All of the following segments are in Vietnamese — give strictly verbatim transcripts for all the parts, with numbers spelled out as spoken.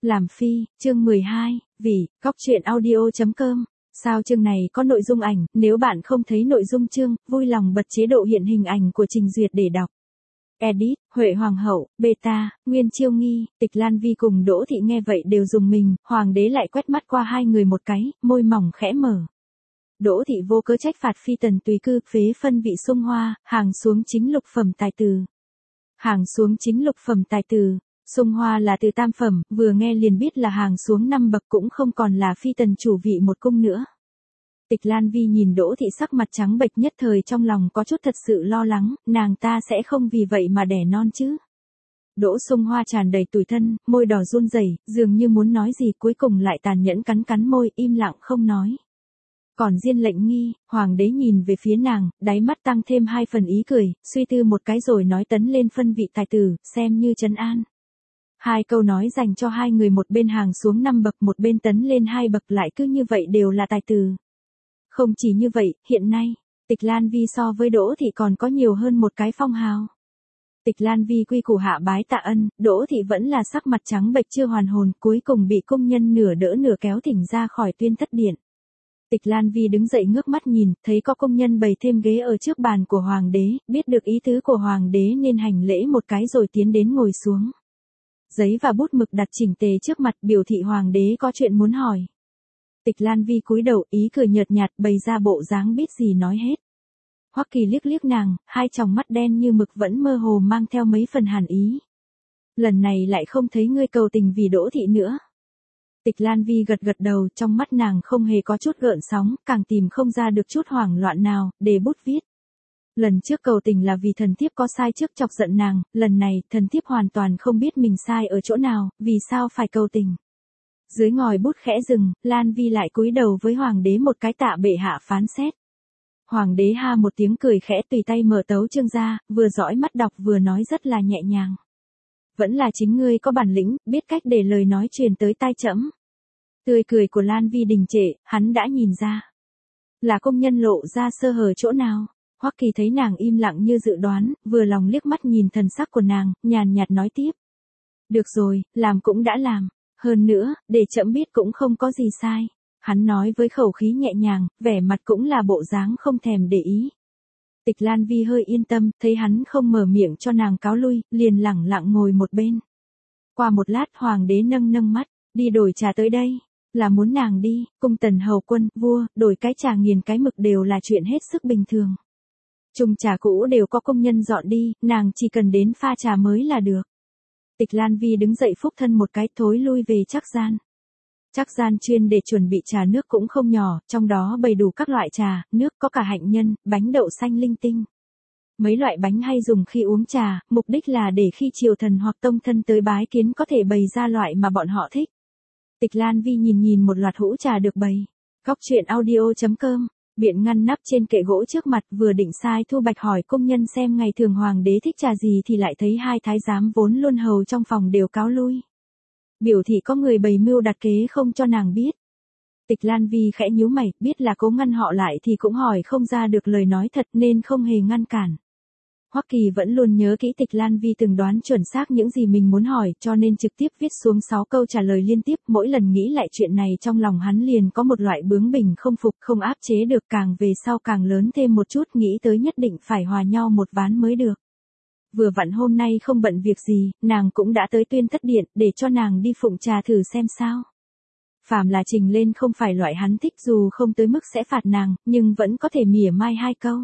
Làm phi, chương mười hai, vì, góc truyện audio.com. Sao chương này có nội dung ảnh, nếu bạn không thấy nội dung chương, vui lòng bật chế độ hiện hình ảnh của trình duyệt để đọc. Edit, Huệ Hoàng hậu, Beta, Nguyên Chiêu Nghi, Tịch Lan Vi cùng Đỗ Thị nghe vậy đều dùng mình, Hoàng đế lại quét mắt qua hai người một cái, môi mỏng khẽ mở. Đỗ Thị vô cớ trách phạt phi tần tùy cư, phế phân vị sung hoa, hàng xuống chính lục phẩm tài từ. Hàng xuống chính lục phẩm tài từ. Sung hoa là từ tam phẩm, vừa nghe liền biết là hàng xuống năm bậc, cũng không còn là phi tần chủ vị một cung nữa. Tịch Lan Vi nhìn Đỗ Thị sắc mặt trắng bệch, nhất thời trong lòng có chút thật sự lo lắng, nàng ta sẽ không vì vậy mà đẻ non chứ. Đỗ Sung Hoa tràn đầy tủi thân, môi đỏ run rẩy, dường như muốn nói gì, cuối cùng lại tàn nhẫn cắn cắn môi, im lặng không nói. Còn Diên Lệnh Nghi, Hoàng đế nhìn về phía nàng, đáy mắt tăng thêm hai phần ý cười, suy tư một cái rồi nói tấn lên phân vị tài tử, xem như trấn an. Hai câu nói dành cho hai người, một bên hàng xuống năm bậc, một bên tấn lên hai bậc, lại cứ như vậy đều là tài tử. Không chỉ như vậy, hiện nay, Tịch Lan Vi so với Đỗ Thị còn có nhiều hơn một cái phong hào. Tịch Lan Vi quy củ hạ bái tạ ân, Đỗ Thị vẫn là sắc mặt trắng bệch chưa hoàn hồn, cuối cùng bị công nhân nửa đỡ nửa kéo thỉnh ra khỏi Tuyên Thất Điện. Tịch Lan Vi đứng dậy ngước mắt nhìn, thấy có công nhân bày thêm ghế ở trước bàn của Hoàng đế, biết được ý tứ của Hoàng đế nên hành lễ một cái rồi tiến đến ngồi xuống. Giấy và bút mực đặt chỉnh tề trước mặt, biểu thị Hoàng đế có chuyện muốn hỏi. Tịch Lan Vi cúi đầu, ý cười nhợt nhạt, bày ra bộ dáng biết gì nói hết. Hoắc Kỳ liếc liếc nàng, hai tròng mắt đen như mực vẫn mơ hồ mang theo mấy phần hàn ý. Lần này lại không thấy ngươi cầu tình vì Đỗ Thị nữa. Tịch Lan Vi gật gật đầu, trong mắt nàng không hề có chút gợn sóng, càng tìm không ra được chút hoảng loạn nào, để bút viết. Lần trước cầu tình là vì thần thiếp có sai trước chọc giận nàng, lần này thần thiếp hoàn toàn không biết mình sai ở chỗ nào, vì sao phải cầu tình. Dưới ngòi bút khẽ dừng, Lan Vi lại cúi đầu với Hoàng đế một cái tạ bệ hạ phán xét. Hoàng đế ha một tiếng cười khẽ, tùy tay mở tấu chương ra, vừa dõi mắt đọc vừa nói rất là nhẹ nhàng. Vẫn là chính ngươi có bản lĩnh, biết cách để lời nói truyền tới tai trẫm. Tươi cười của Lan Vi đình trệ, hắn đã nhìn ra. Là công nhân lộ ra sơ hở chỗ nào? Hoắc Kỳ thấy nàng im lặng như dự đoán, vừa lòng liếc mắt nhìn thần sắc của nàng, nhàn nhạt nói tiếp. Được rồi, làm cũng đã làm. Hơn nữa, để trẫm biết cũng không có gì sai. Hắn nói với khẩu khí nhẹ nhàng, vẻ mặt cũng là bộ dáng không thèm để ý. Tịch Lan Vi hơi yên tâm, thấy hắn không mở miệng cho nàng cáo lui, liền lẳng lặng ngồi một bên. Qua một lát Hoàng đế nâng nâng mắt, đi đổi trà tới đây. Là muốn nàng đi, cung tần hầu quân, vua, đổi cái trà nghiền cái mực đều là chuyện hết sức bình thường. Chung trà cũ đều có công nhân dọn đi, nàng chỉ cần đến pha trà mới là được. Tịch Lan Vi đứng dậy phúc thân một cái, thối lui về trắc gian. Trắc gian chuyên để chuẩn bị trà nước cũng không nhỏ, trong đó bày đủ các loại trà, nước, có cả hạnh nhân, bánh đậu xanh linh tinh. Mấy loại bánh hay dùng khi uống trà, mục đích là để khi triều thần hoặc tông thân tới bái kiến có thể bày ra loại mà bọn họ thích. Tịch Lan Vi nhìn nhìn một loạt hũ trà được bày. Góc truyện audio.com. Biện ngăn nắp trên kệ gỗ trước mặt, vừa định sai Thu Bạch hỏi công nhân xem ngày thường Hoàng đế thích trà gì thì lại thấy hai thái giám vốn luôn hầu trong phòng đều cáo lui. Biểu thị có người bày mưu đặt kế không cho nàng biết. Tịch Lan Vi khẽ nhíu mày, biết là cố ngăn họ lại thì cũng hỏi không ra được lời nói thật nên không hề ngăn cản. Hoắc Kỳ vẫn luôn nhớ kỹ Tịch Lan Vi từng đoán chuẩn xác những gì mình muốn hỏi, cho nên trực tiếp viết xuống sáu câu trả lời liên tiếp, mỗi lần nghĩ lại chuyện này trong lòng hắn liền có một loại bướng bỉnh không phục, không áp chế được, càng về sau càng lớn thêm một chút, nghĩ tới nhất định phải hòa nhau một ván mới được. Vừa vặn hôm nay không bận việc gì, nàng cũng đã tới Tuyên Thất Điện, để cho nàng đi phụng trà thử xem sao. Phàm là trình lên không phải loại hắn thích, dù không tới mức sẽ phạt nàng, nhưng vẫn có thể mỉa mai hai câu.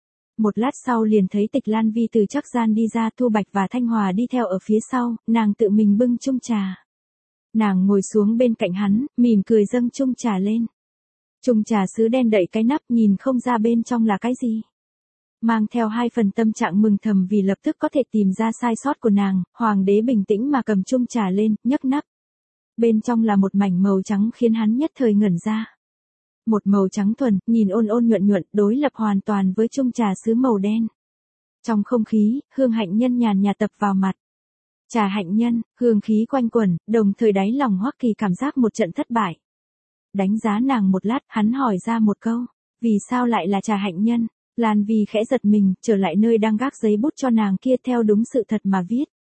Một lát sau liền thấy Tịch Lan Vi từ trắc gian đi ra, Thu Bạch và Thanh Hòa đi theo ở phía sau, nàng tự mình bưng chung trà. Nàng ngồi xuống bên cạnh hắn, mỉm cười dâng chung trà lên. Chung trà sứ đen đậy cái nắp, nhìn không ra bên trong là cái gì. Mang theo hai phần tâm trạng mừng thầm vì lập tức có thể tìm ra sai sót của nàng, Hoàng đế bình tĩnh mà cầm chung trà lên, nhấc nắp. Bên trong là một mảnh màu trắng khiến hắn nhất thời ngẩn ra. Một màu trắng thuần, nhìn ôn ôn nhuận nhuận, đối lập hoàn toàn với chung trà sứ màu đen. Trong không khí, hương hạnh nhân nhàn nhạt tập vào mặt. Trà hạnh nhân, hương khí quanh quẩn, đồng thời đáy lòng Hoắc Kỳ cảm giác một trận thất bại. Đánh giá nàng một lát, hắn hỏi ra một câu, vì sao lại là trà hạnh nhân? Lan Vi khẽ giật mình, trở lại nơi đang gác giấy bút cho nàng kia theo đúng sự thật mà viết.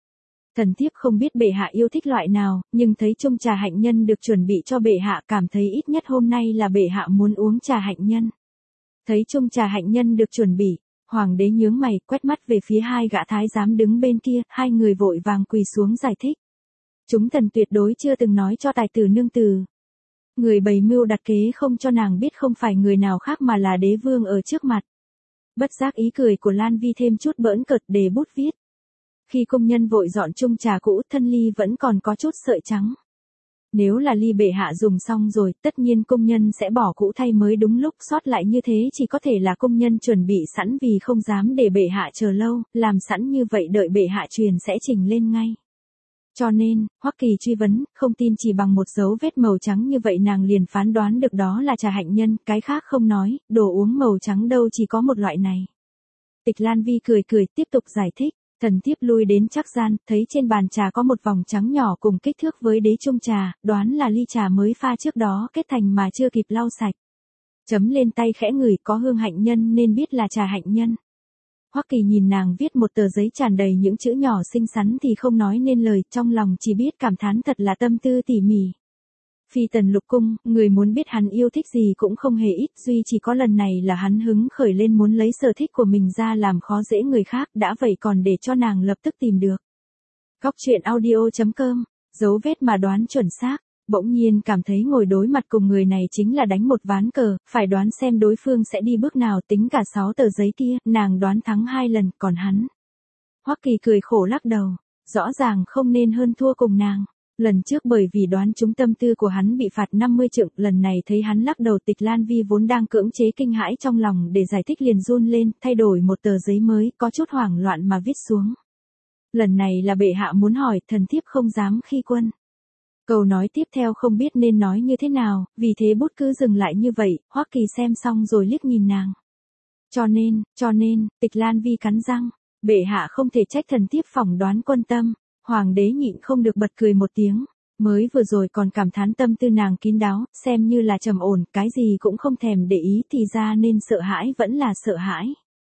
Thần thiếp không biết bệ hạ yêu thích loại nào, nhưng thấy chung trà hạnh nhân được chuẩn bị cho bệ hạ cảm thấy ít nhất hôm nay là bệ hạ muốn uống trà hạnh nhân. Thấy chung trà hạnh nhân được chuẩn bị, hoàng đế nhướng mày, quét mắt về phía hai gã thái giám đứng bên kia, hai người vội vàng quỳ xuống giải thích. Chúng thần tuyệt đối chưa từng nói cho tài tử nương tử. Người bày mưu đặt kế không cho nàng biết không phải người nào khác mà là đế vương ở trước mặt. Bất giác ý cười của Lan Vi thêm chút bỡn cợt, để bút viết. Khi công nhân vội dọn chung trà cũ, thân ly vẫn còn có chút sợi trắng. Nếu là ly bệ hạ dùng xong rồi, tất nhiên công nhân sẽ bỏ cũ thay mới đúng lúc, sót lại như thế chỉ có thể là công nhân chuẩn bị sẵn vì không dám để bệ hạ chờ lâu, làm sẵn như vậy đợi bệ hạ truyền sẽ trình lên ngay. Cho nên, Hoắc Kỳ truy vấn, không tin chỉ bằng một dấu vết màu trắng như vậy nàng liền phán đoán được đó là trà hạnh nhân, cái khác không nói, đồ uống màu trắng đâu chỉ có một loại này. Tịch Lan Vi cười cười tiếp tục giải thích. Thần thiếp lui đến trắc gian, thấy trên bàn trà có một vòng trắng nhỏ cùng kích thước với đế chung trà, đoán là ly trà mới pha trước đó kết thành mà chưa kịp lau sạch. Chấm lên tay khẽ ngửi, có hương hạnh nhân nên biết là trà hạnh nhân. Hoắc Kỳ nhìn nàng viết một tờ giấy tràn đầy những chữ nhỏ xinh xắn thì không nói nên lời, trong lòng chỉ biết cảm thán thật là tâm tư tỉ mỉ. Phi tần lục cung, người muốn biết hắn yêu thích gì cũng không hề ít, duy chỉ có lần này là hắn hứng khởi lên muốn lấy sở thích của mình ra làm khó dễ người khác, đã vậy còn để cho nàng lập tức tìm được. Góc truyện audio chấm com, dấu vết mà đoán chuẩn xác, bỗng nhiên cảm thấy ngồi đối mặt cùng người này chính là đánh một ván cờ, phải đoán xem đối phương sẽ đi bước nào, tính cả sáu tờ giấy kia, nàng đoán thắng hai lần, còn hắn. Hoắc Kỳ cười khổ lắc đầu, rõ ràng không nên hơn thua cùng nàng. Lần trước bởi vì đoán trúng tâm tư của hắn bị phạt năm mươi trượng, lần này thấy hắn lắc đầu, Tịch Lan Vi vốn đang cưỡng chế kinh hãi trong lòng để giải thích liền run lên, thay đổi một tờ giấy mới, có chút hoảng loạn mà viết xuống. Lần này là bệ hạ muốn hỏi, thần thiếp không dám khi quân. Câu nói tiếp theo không biết nên nói như thế nào, vì thế bút cứ dừng lại như vậy, Hoắc Kỳ xem xong rồi liếc nhìn nàng. Cho nên, cho nên, Tịch Lan Vi cắn răng, bệ hạ không thể trách thần thiếp phỏng đoán quân tâm. Hoàng đế nhịn không được bật cười một tiếng, mới vừa rồi còn cảm thán tâm tư nàng kín đáo, xem như là trầm ổn, cái gì cũng không thèm để ý thì ra nên sợ hãi vẫn là sợ hãi.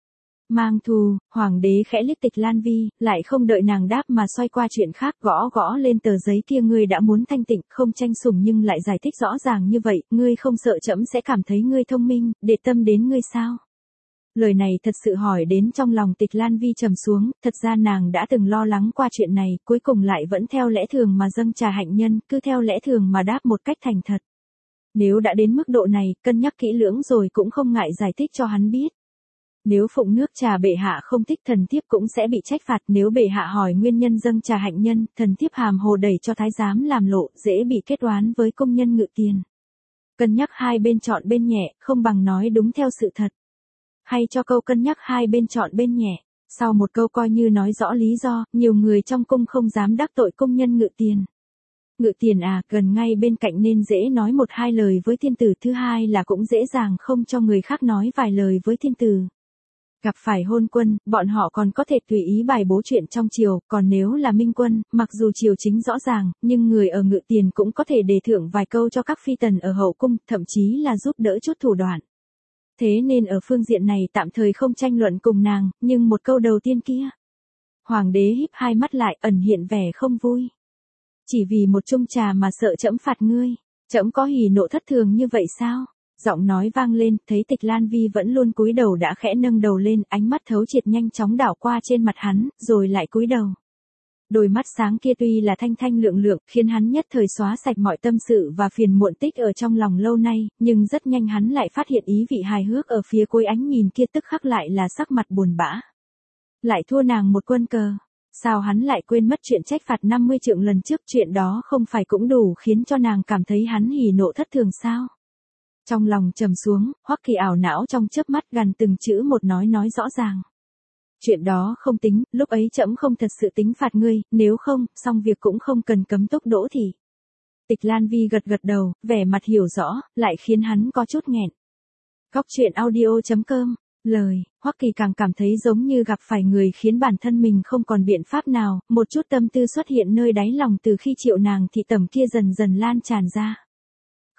Mang thù, hoàng đế khẽ liếc Tịch Lan Vi, lại không đợi nàng đáp mà xoay qua chuyện khác, gõ gõ lên tờ giấy kia, ngươi đã muốn thanh tịnh, không tranh sủng nhưng lại giải thích rõ ràng như vậy, ngươi không sợ trẫm sẽ cảm thấy ngươi thông minh, để tâm đến ngươi sao? Lời này thật sự hỏi đến trong lòng Tịch Lan Vi trầm xuống, thật ra nàng đã từng lo lắng qua chuyện này, cuối cùng lại vẫn theo lẽ thường mà dâng trà hạnh nhân, cứ theo lẽ thường mà đáp một cách thành thật. Nếu đã đến mức độ này, cân nhắc kỹ lưỡng rồi cũng không ngại giải thích cho hắn biết. Nếu phụng nước trà bệ hạ không thích, thần thiếp cũng sẽ bị trách phạt, nếu bệ hạ hỏi nguyên nhân dâng trà hạnh nhân, thần thiếp hàm hồ đẩy cho thái giám làm lộ, dễ bị kết oán với công nhân Ngự Tiền. Cân nhắc hai bên chọn bên nhẹ, không bằng nói đúng theo sự thật. Hay cho câu cân nhắc hai bên chọn bên nhẹ, sau một câu coi như nói rõ lý do, nhiều người trong cung không dám đắc tội công nhân Ngự Tiền. Ngự Tiền à, gần ngay bên cạnh nên dễ nói một hai lời với thiên tử, thứ hai là cũng dễ dàng không cho người khác nói vài lời với thiên tử. Gặp phải hôn quân, bọn họ còn có thể tùy ý bài bố chuyện trong triều, còn nếu là minh quân, mặc dù triều chính rõ ràng, nhưng người ở Ngự Tiền cũng có thể đề thưởng vài câu cho các phi tần ở hậu cung, thậm chí là giúp đỡ chút thủ đoạn. Thế nên ở phương diện này tạm thời không tranh luận cùng nàng, nhưng một câu đầu tiên kia. Hoàng đế híp hai mắt lại, ẩn hiện vẻ không vui. Chỉ vì một chung trà mà sợ trẫm phạt ngươi, trẫm có hỉ nộ thất thường như vậy sao? Giọng nói vang lên, thấy Tịch Lan Vi vẫn luôn cúi đầu đã khẽ nâng đầu lên, ánh mắt thấu triệt nhanh chóng đảo qua trên mặt hắn, rồi lại cúi đầu. Đôi mắt sáng kia tuy là thanh thanh lượng lượng, khiến hắn nhất thời xóa sạch mọi tâm sự và phiền muộn tích ở trong lòng lâu nay, nhưng rất nhanh hắn lại phát hiện ý vị hài hước ở phía cuối ánh nhìn kia, tức khắc lại là sắc mặt buồn bã. Lại thua nàng một quân cờ. Sao hắn lại quên mất chuyện trách phạt năm mươi trượng lần trước, chuyện đó không phải cũng đủ khiến cho nàng cảm thấy hắn hỉ nộ thất thường sao? Trong lòng trầm xuống, Hoắc Kỳ ảo não trong chớp mắt, gần từng chữ một nói nói rõ ràng. Chuyện đó không tính, lúc ấy trẫm không thật sự tính phạt ngươi, nếu không, xong việc cũng không cần cấm túc đỗ thì. Tịch Lan Vi gật gật đầu, vẻ mặt hiểu rõ, lại khiến hắn có chút nghẹn. Góc truyện audio chấm com, lời, Hoắc Kỳ càng cảm thấy giống như gặp phải người khiến bản thân mình không còn biện pháp nào, một chút tâm tư xuất hiện nơi đáy lòng từ khi triệu nàng thị tẩm kia dần dần lan tràn ra.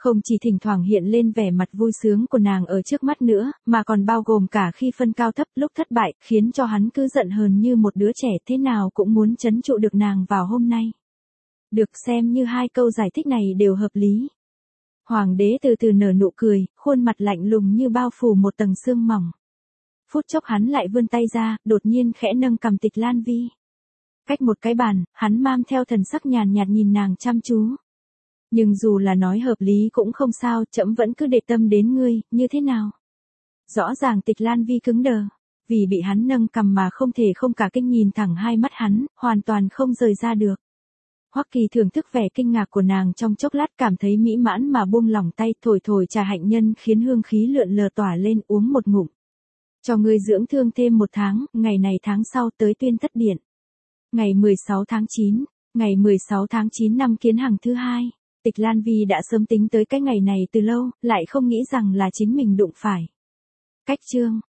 Không chỉ thỉnh thoảng hiện lên vẻ mặt vui sướng của nàng ở trước mắt nữa, mà còn bao gồm cả khi phân cao thấp lúc thất bại, khiến cho hắn cứ giận hờn như một đứa trẻ thế nào cũng muốn trấn trụ được nàng vào hôm nay. Được xem như hai câu giải thích này đều hợp lý. Hoàng đế từ từ nở nụ cười, khuôn mặt lạnh lùng như bao phủ một tầng sương mỏng. Phút chốc hắn lại vươn tay ra, đột nhiên khẽ nâng cầm Tịch Lan Vi. Cách một cái bàn, hắn mang theo thần sắc nhàn nhạt nhìn nàng chăm chú. Nhưng dù là nói hợp lý cũng không sao, trẫm vẫn cứ để tâm đến ngươi, như thế nào? Rõ ràng Tịch Lan Vi cứng đờ, vì bị hắn nâng cầm mà không thể không cả kinh nhìn thẳng hai mắt hắn, hoàn toàn không rời ra được. Hoắc Kỳ thưởng thức vẻ kinh ngạc của nàng trong chốc lát, cảm thấy mỹ mãn mà buông lỏng tay, thổi thổi trà hạnh nhân khiến hương khí lượn lờ tỏa lên, uống một ngụm. Cho ngươi dưỡng thương thêm một tháng, ngày này tháng sau tới Tuyên Thất Điện. Ngày mười sáu tháng chín, ngày mười sáu tháng chín năm Kiến Hằng thứ hai, Tịch Lan Vi đã sớm tính tới cái ngày này từ lâu, lại không nghĩ rằng là chính mình đụng phải. Cách chương